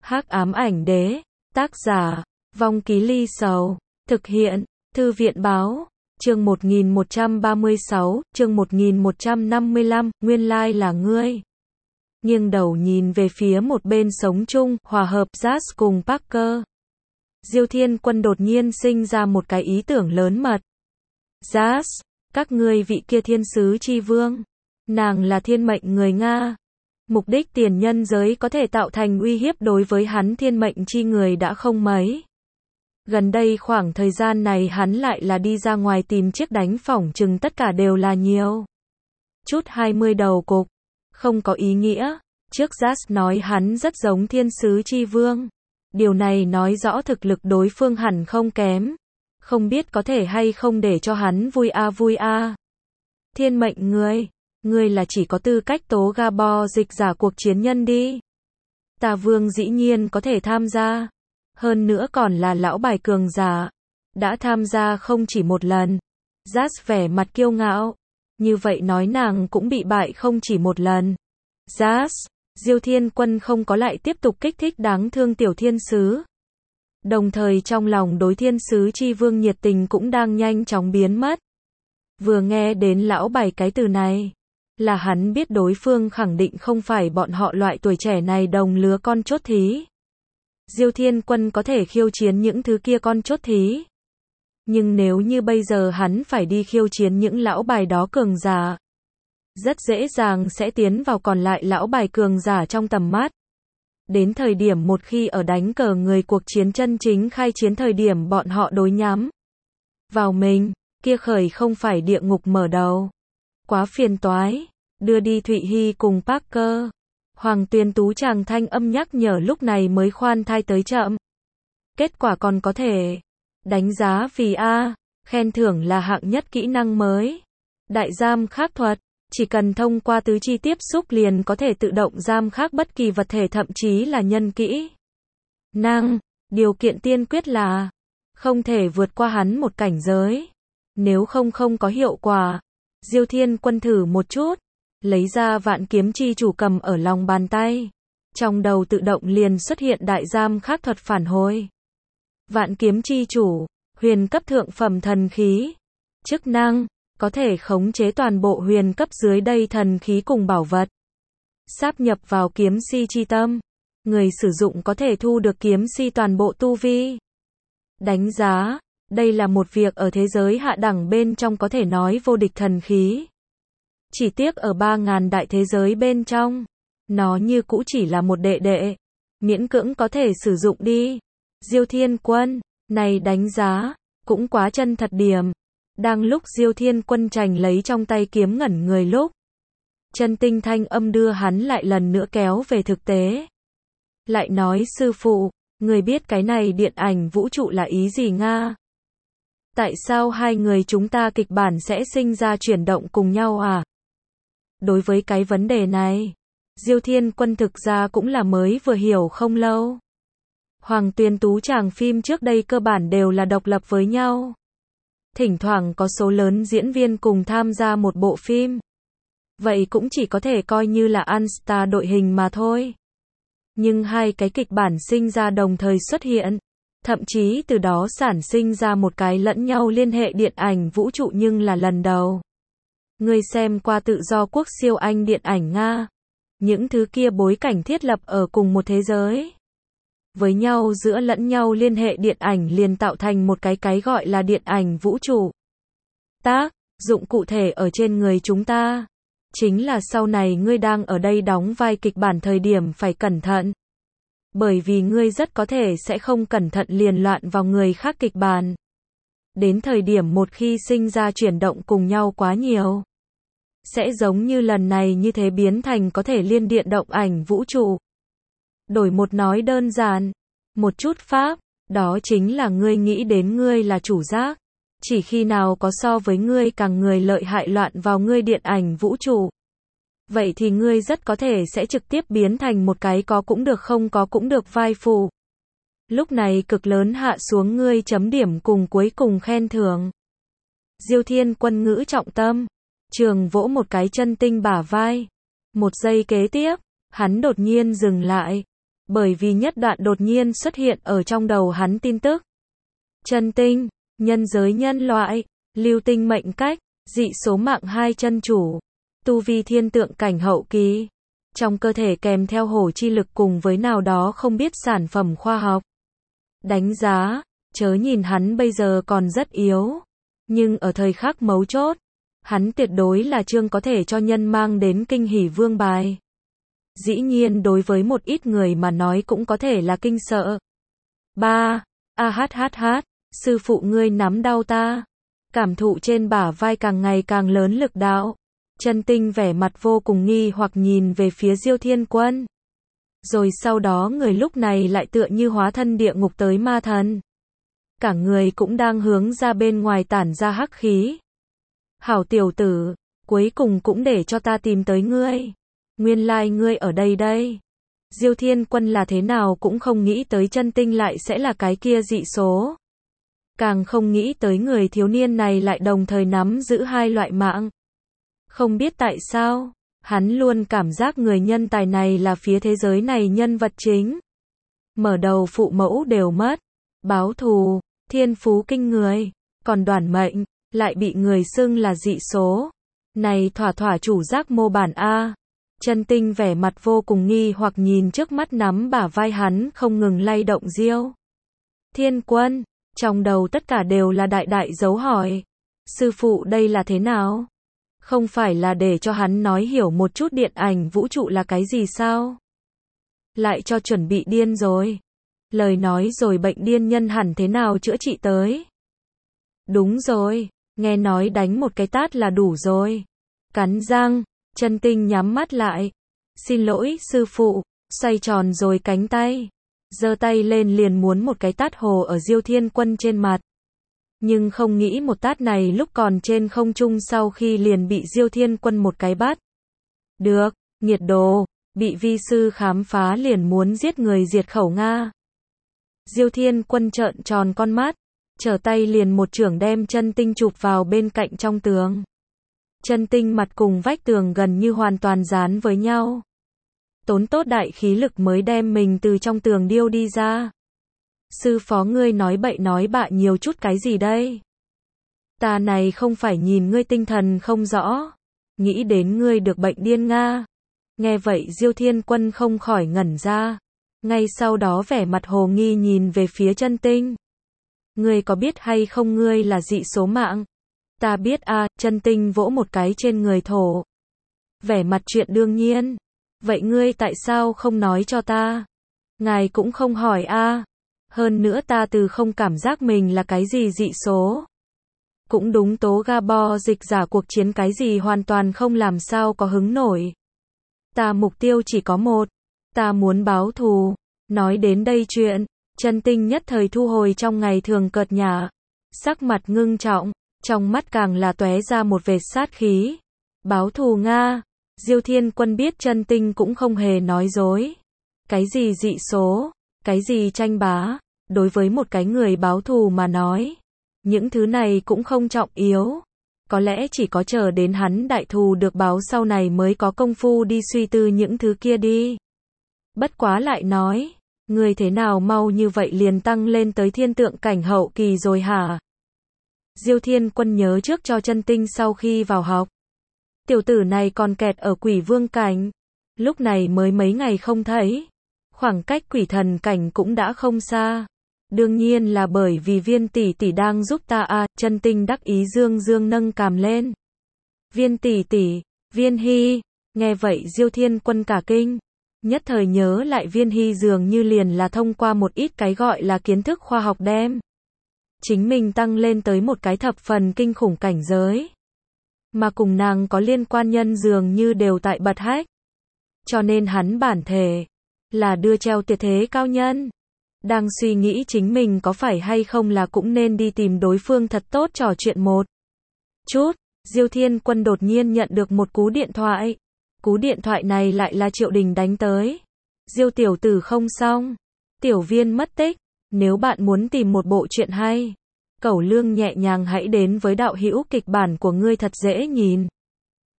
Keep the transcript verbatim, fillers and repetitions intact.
Hắc ám ảnh đế, tác giả, Vong Ký Ly Sầu, thực hiện, Thư viện báo, chương một nghìn một trăm ba mươi sáu, chương một nghìn một trăm năm mươi lăm, nguyên lai là ngươi. Nghiêng đầu nhìn về phía một bên sống chung, hòa hợp Jazz cùng Parker. Diêu Thiên Quân đột nhiên sinh ra một cái ý tưởng lớn mật. Jazz, các ngươi vị kia thiên sứ chi vương, nàng là thiên mệnh người Nga. Mục đích tiền nhân giới có thể tạo thành uy hiếp đối với hắn thiên mệnh chi người đã không mấy. Gần đây khoảng thời gian này hắn lại là đi ra ngoài tìm chiếc đánh phỏng chừng tất cả đều là nhiều. Chút hai mươi đầu cục, không có ý nghĩa. Trước Jazz nói hắn rất giống thiên sứ chi vương. Điều này nói rõ thực lực đối phương hẳn không kém. Không biết có thể hay không để cho hắn vui a vui a. Thiên mệnh người, ngươi là chỉ có tư cách tố Gabo dịch giả cuộc chiến nhân đi. Tà vương dĩ nhiên có thể tham gia. Hơn nữa còn là lão bài cường giả. Đã tham gia không chỉ một lần. Jazz vẻ mặt kiêu ngạo. Như vậy nói nàng cũng bị bại không chỉ một lần. Jazz, Diêu Thiên Quân không có lại tiếp tục kích thích đáng thương tiểu thiên sứ. Đồng thời trong lòng đối thiên sứ chi vương nhiệt tình cũng đang nhanh chóng biến mất. Vừa nghe đến lão bài cái từ này, là hắn biết đối phương khẳng định không phải bọn họ loại tuổi trẻ này đồng lứa con chốt thí. Diêu Thiên Quân có thể khiêu chiến những thứ kia con chốt thí. Nhưng nếu như bây giờ hắn phải đi khiêu chiến những lão bài đó cường giả, rất dễ dàng sẽ tiến vào còn lại lão bài cường giả trong tầm mắt. Đến thời điểm một khi ở đánh cờ người cuộc chiến chân chính khai chiến thời điểm bọn họ đối nhắm vào mình, kia khởi không phải địa ngục mở đầu. Quá phiền toái. Đưa đi Thụy Hy cùng Parker. Hoàng Tuyền Tú chàng thanh âm nhắc nhở lúc này mới khoan thai tới chậm. Kết quả còn có thể đánh giá vì A, khen thưởng là hạng nhất kỹ năng mới. Đại giam khắc thuật, chỉ cần thông qua tứ chi tiếp xúc liền có thể tự động giam khắc bất kỳ vật thể thậm chí là nhân kỹ năng. Điều kiện tiên quyết là không thể vượt qua hắn một cảnh giới. Nếu không không có hiệu quả. Diêu Thiên Quân thử một chút, lấy ra vạn kiếm chi chủ cầm ở lòng bàn tay. Trong đầu tự động liền xuất hiện đại giam khắc thuật phản hồi. Vạn kiếm chi chủ, huyền cấp thượng phẩm thần khí. Chức năng, có thể khống chế toàn bộ huyền cấp dưới đây thần khí cùng bảo vật. Sáp nhập vào kiếm si chi tâm. Người sử dụng có thể thu được kiếm si toàn bộ tu vi. Đánh giá, đây là một việc ở thế giới hạ đẳng bên trong có thể nói vô địch thần khí. Chỉ tiếc ở ba ngàn đại thế giới bên trong, nó như cũ chỉ là một đệ đệ. Miễn cưỡng có thể sử dụng đi. Diêu Thiên Quân, này đánh giá, cũng quá chân thật điểm. Đang lúc Diêu Thiên Quân trành lấy trong tay kiếm ngẩn người lúc. Chân tinh thanh âm đưa hắn lại lần nữa kéo về thực tế. Lại nói sư phụ, người biết cái này điện ảnh vũ trụ là ý gì Nga? Tại sao hai người chúng ta kịch bản sẽ sinh ra chuyển động cùng nhau à? Đối với cái vấn đề này, Diêu Thiên Quân thực ra cũng là mới vừa hiểu không lâu. Hoàng Tuyền Tú chàng phim trước đây cơ bản đều là độc lập với nhau. Thỉnh thoảng có số lớn diễn viên cùng tham gia một bộ phim. Vậy cũng chỉ có thể coi như là Unstar đội hình mà thôi. Nhưng hai cái kịch bản sinh ra đồng thời xuất hiện. Thậm chí từ đó sản sinh ra một cái lẫn nhau liên hệ điện ảnh vũ trụ nhưng là lần đầu. Ngươi xem qua tự do quốc siêu anh điện ảnh Nga. Những thứ kia bối cảnh thiết lập ở cùng một thế giới. Với nhau giữa lẫn nhau liên hệ điện ảnh liền tạo thành một cái cái gọi là điện ảnh vũ trụ. Tác dụng cụ thể ở trên người chúng ta. Chính là sau này ngươi đang ở đây đóng vai kịch bản thời điểm phải cẩn thận. Bởi vì ngươi rất có thể sẽ không cẩn thận liền loạn vào người khác kịch bản. Đến thời điểm một khi sinh ra chuyển động cùng nhau quá nhiều. Sẽ giống như lần này như thế biến thành có thể liên điện động ảnh vũ trụ. Đổi một nói đơn giản. Một chút pháp, đó chính là ngươi nghĩ đến ngươi là chủ giác. Chỉ khi nào có so với ngươi càng người lợi hại loạn vào ngươi điện ảnh vũ trụ. Vậy thì ngươi rất có thể sẽ trực tiếp biến thành một cái có cũng được không có cũng được vai phụ. Lúc này cực lớn hạ xuống ngươi chấm điểm cùng cuối cùng khen thưởng. Diêu Thiên Quân ngữ trọng tâm. Trường vỗ một cái chân tinh bả vai. Một giây kế tiếp, hắn đột nhiên dừng lại. bởi vì nhất đoạn đột nhiên xuất hiện ở trong đầu hắn tin tức. Chân tinh, nhân giới nhân loại, lưu tinh mệnh cách, dị số mạng hai chân chủ, tu vi thiên tượng cảnh hậu kỳ, trong cơ thể kèm theo hổ chi lực cùng với nào đó không biết sản phẩm khoa học. Đánh giá, chớ nhìn hắn bây giờ còn rất yếu, nhưng ở thời khắc mấu chốt, hắn tuyệt đối là chương có thể cho nhân mang đến kinh hỉ vương bài. Dĩ nhiên đối với một ít người mà nói cũng có thể là kinh sợ. ba. A hát hát hát, sư phụ ngươi nắm đau ta. Cảm thụ trên bả vai càng ngày càng lớn lực đạo. Chân tinh vẻ mặt vô cùng nghi hoặc nhìn về phía Diêu Thiên Quân. Rồi sau đó người lúc này lại tựa như hóa thân địa ngục tới ma thần. Cả người cũng đang hướng ra bên ngoài tản ra hắc khí. Hảo tiểu tử, cuối cùng cũng để cho ta tìm tới ngươi. Nguyên lai like ngươi ở đây đây. Diêu Thiên Quân là thế nào cũng không nghĩ tới chân tinh lại sẽ là cái kia dị số. Càng không nghĩ tới người thiếu niên này lại đồng thời nắm giữ hai loại mạng. Không biết tại sao, hắn luôn cảm giác người nhân tài này là phía thế giới này nhân vật chính. Mở đầu phụ mẫu đều mất, báo thù, thiên phú kinh người, còn đoàn mệnh, lại bị người xưng là dị số. Này thỏa thỏa chủ giác mô bản A. Chân tinh vẻ mặt vô cùng nghi hoặc nhìn trước mắt nắm bả vai hắn không ngừng lay động Diêu Thiên Quân, trong đầu tất cả đều là đại đại dấu hỏi. Sư phụ đây là thế nào? Không phải là để cho hắn nói hiểu một chút điện ảnh vũ trụ là cái gì sao? Lại cho chuẩn bị điên rồi. Lời nói rồi bệnh điên nhân hẳn thế nào chữa trị tới? Đúng rồi, nghe nói đánh một cái tát là đủ rồi. Cắn răng, chân tinh nhắm mắt lại. Xin lỗi sư phụ, xoay tròn rồi cánh tay. Giơ tay lên liền muốn một cái tát hồ ở Diêu Thiên Quân trên mặt. Nhưng không nghĩ một tát này lúc còn trên không trung sau khi liền bị Diêu Thiên Quân một cái bắt. Được, nghiệt đồ, bị vi sư khám phá liền muốn giết người diệt khẩu Nga. Diêu Thiên Quân trợn tròn con mắt, trở tay liền một chưởng đem chân tinh chụp vào bên cạnh trong tường. Chân tinh mặt cùng vách tường gần như hoàn toàn dán với nhau. Tốn tốt đại khí lực mới đem mình từ trong tường điêu đi ra. Sư phó ngươi nói bậy nói bạ nhiều chút cái gì đây? Ta này không phải nhìn ngươi tinh thần không rõ. Nghĩ đến ngươi được bệnh điên Nga. Nghe vậy Diêu Thiên Quân không khỏi ngẩn ra. Ngay sau đó vẻ mặt hồ nghi nhìn về phía chân tinh. Ngươi có biết hay không ngươi là dị số mạng? Ta biết a, à, chân tinh vỗ một cái trên người thổ. Vẻ mặt chuyện đương nhiên. Vậy ngươi tại sao không nói cho ta? Ngài cũng không hỏi a. À. Hơn nữa ta từ không cảm giác mình là cái gì dị số. Cũng đúng tố Gabo dịch giả cuộc chiến cái gì hoàn toàn không làm sao có hứng nổi. Ta mục tiêu chỉ có một. Ta muốn báo thù. Nói đến đây chuyện, chân tinh nhất thời thu hồi trong ngày thường cợt nhả. Sắc mặt ngưng trọng, trong mắt càng là tóe ra một vệt sát khí. Báo thù Nga. Diêu Thiên Quân biết chân tinh cũng không hề nói dối. Cái gì dị số, cái gì tranh bá, đối với một cái người báo thù mà nói, những thứ này cũng không trọng yếu. Có lẽ chỉ có chờ đến hắn đại thù được báo sau này mới có công phu đi suy tư những thứ kia đi. Bất quá lại nói, người thế nào mau như vậy liền tăng lên tới thiên tượng cảnh hậu kỳ rồi hả? Diêu Thiên Quân nhớ trước cho chân tinh sau khi vào học. Tiểu tử này còn kẹt ở quỷ vương cảnh. Lúc này mới mấy ngày không thấy. Khoảng cách quỷ thần cảnh cũng đã không xa. Đương nhiên là bởi vì Viên tỷ tỷ đang giúp ta a. À, chân tinh đắc ý dương dương nâng cằm lên. Viên tỷ tỷ, Viên Hy. Nghe vậy Diêu Thiên Quân cả kinh. Nhất thời nhớ lại Viên Hy dường như liền là thông qua một ít cái gọi là kiến thức khoa học đem chính mình tăng lên tới một cái thập phần kinh khủng cảnh giới. Mà cùng nàng có liên quan nhân dường như đều tại bật hách. Cho nên hắn bản thể là đưa treo tuyệt thế cao nhân. Đang suy nghĩ chính mình có phải hay không là cũng nên đi tìm đối phương thật tốt trò chuyện một chút. Diêu Thiên Quân đột nhiên nhận được một cú điện thoại. Cú điện thoại này lại là Triệu Đình đánh tới. Diêu tiểu tử không xong. Tiểu Viên mất tích. Nếu bạn muốn tìm một bộ truyện hay, cẩu lương nhẹ nhàng hãy đến với đạo hữu kịch bản của ngươi thật dễ nhìn.